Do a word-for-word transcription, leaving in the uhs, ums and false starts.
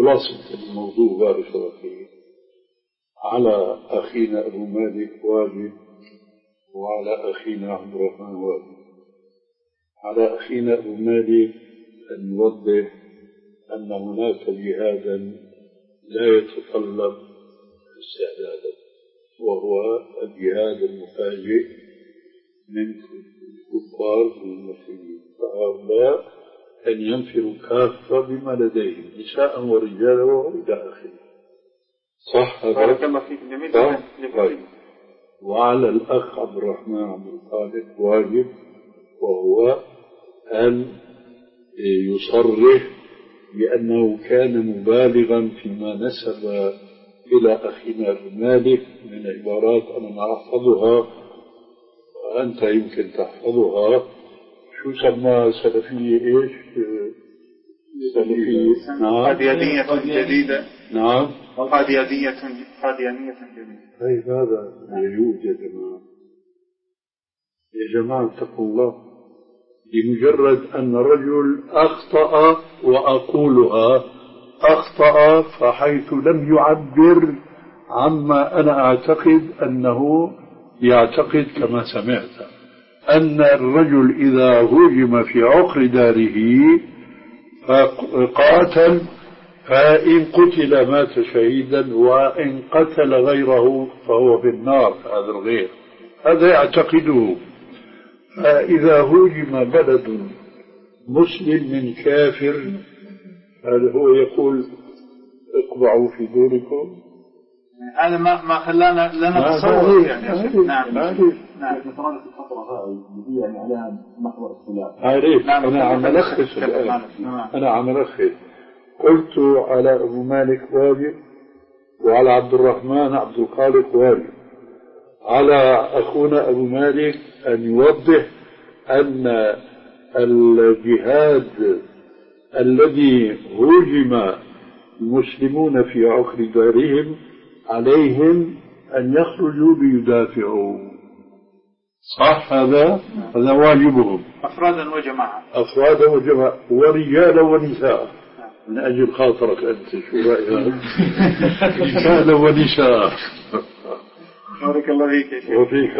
خلاصة الموضوع بارك الله فيه، على أخينا أبو مالك واجب، وعلى أخينا عبد الرحمن واجب. على أخينا أبو مالك أن نوضح أن هناك جهادا لا يتطلب استعدادا، وهو الجهاد المفاجئ من الكفار المسلمين، فهؤلاء أن ينفروا كافة بما لديهم نساء ورجالا وإلى آخره. صح هذا؟ بارك الله فيك. جميل. طيب. وعلى الأخ عبد الرحمن عبد الخالق واجب، وهو أن يصرح بأنه كان مبالغا فيما نسب إلى أخينا ابن مالك من عبارات أنا ما أحفظها وأنت يمكن تحفظها. شو سمى سلفية إيش؟ سلفية قاديانية جديدة. نعم. قاديانية قاديانية جديدة. طيب هذا يجوز يا جماعة. يا جماعة اتقوا الله. بمجرد أن رجل أخطأ، وأقولها أخطأ فحيث لم يعبر عما أنا أعتقد أنه يعتقد كما سمعت، أن الرجل إذا هجم في عقر داره فقاتل، فإن قتل مات شهيدا، وإن قتل غيره فهو في النار. هذا الغير هذا يعتقده. فإذا هجم بلد مسلم من كافر، هذا هو يقول اقبعوا في دوركم. هذا ما ما خلانا لنا تصور يعني. نعم نعم. مثلا في الفترة هاي اللي هي يعني عليها محور الخلاف. عارف أنا عم ألخص الآن. أنا عم ألخص. قلت على أبو مالك واجب، وعلى عبد الرحمن عبد الخالق واجب. على أخونا أبو مالك أن يوضح أن الجهاد الذي هجم المسلمون في عقر دارهم عليهم أن يخرجوا ليدافعوا. صح هذا؟ هذا واجبهم أفرادا وجماعة. أفرادا وجماعة ورجالا ونساء. من أجل خاطرك أنت شو رأيك؟ رجالا ونساء. بارك الله فيك يا شيخ.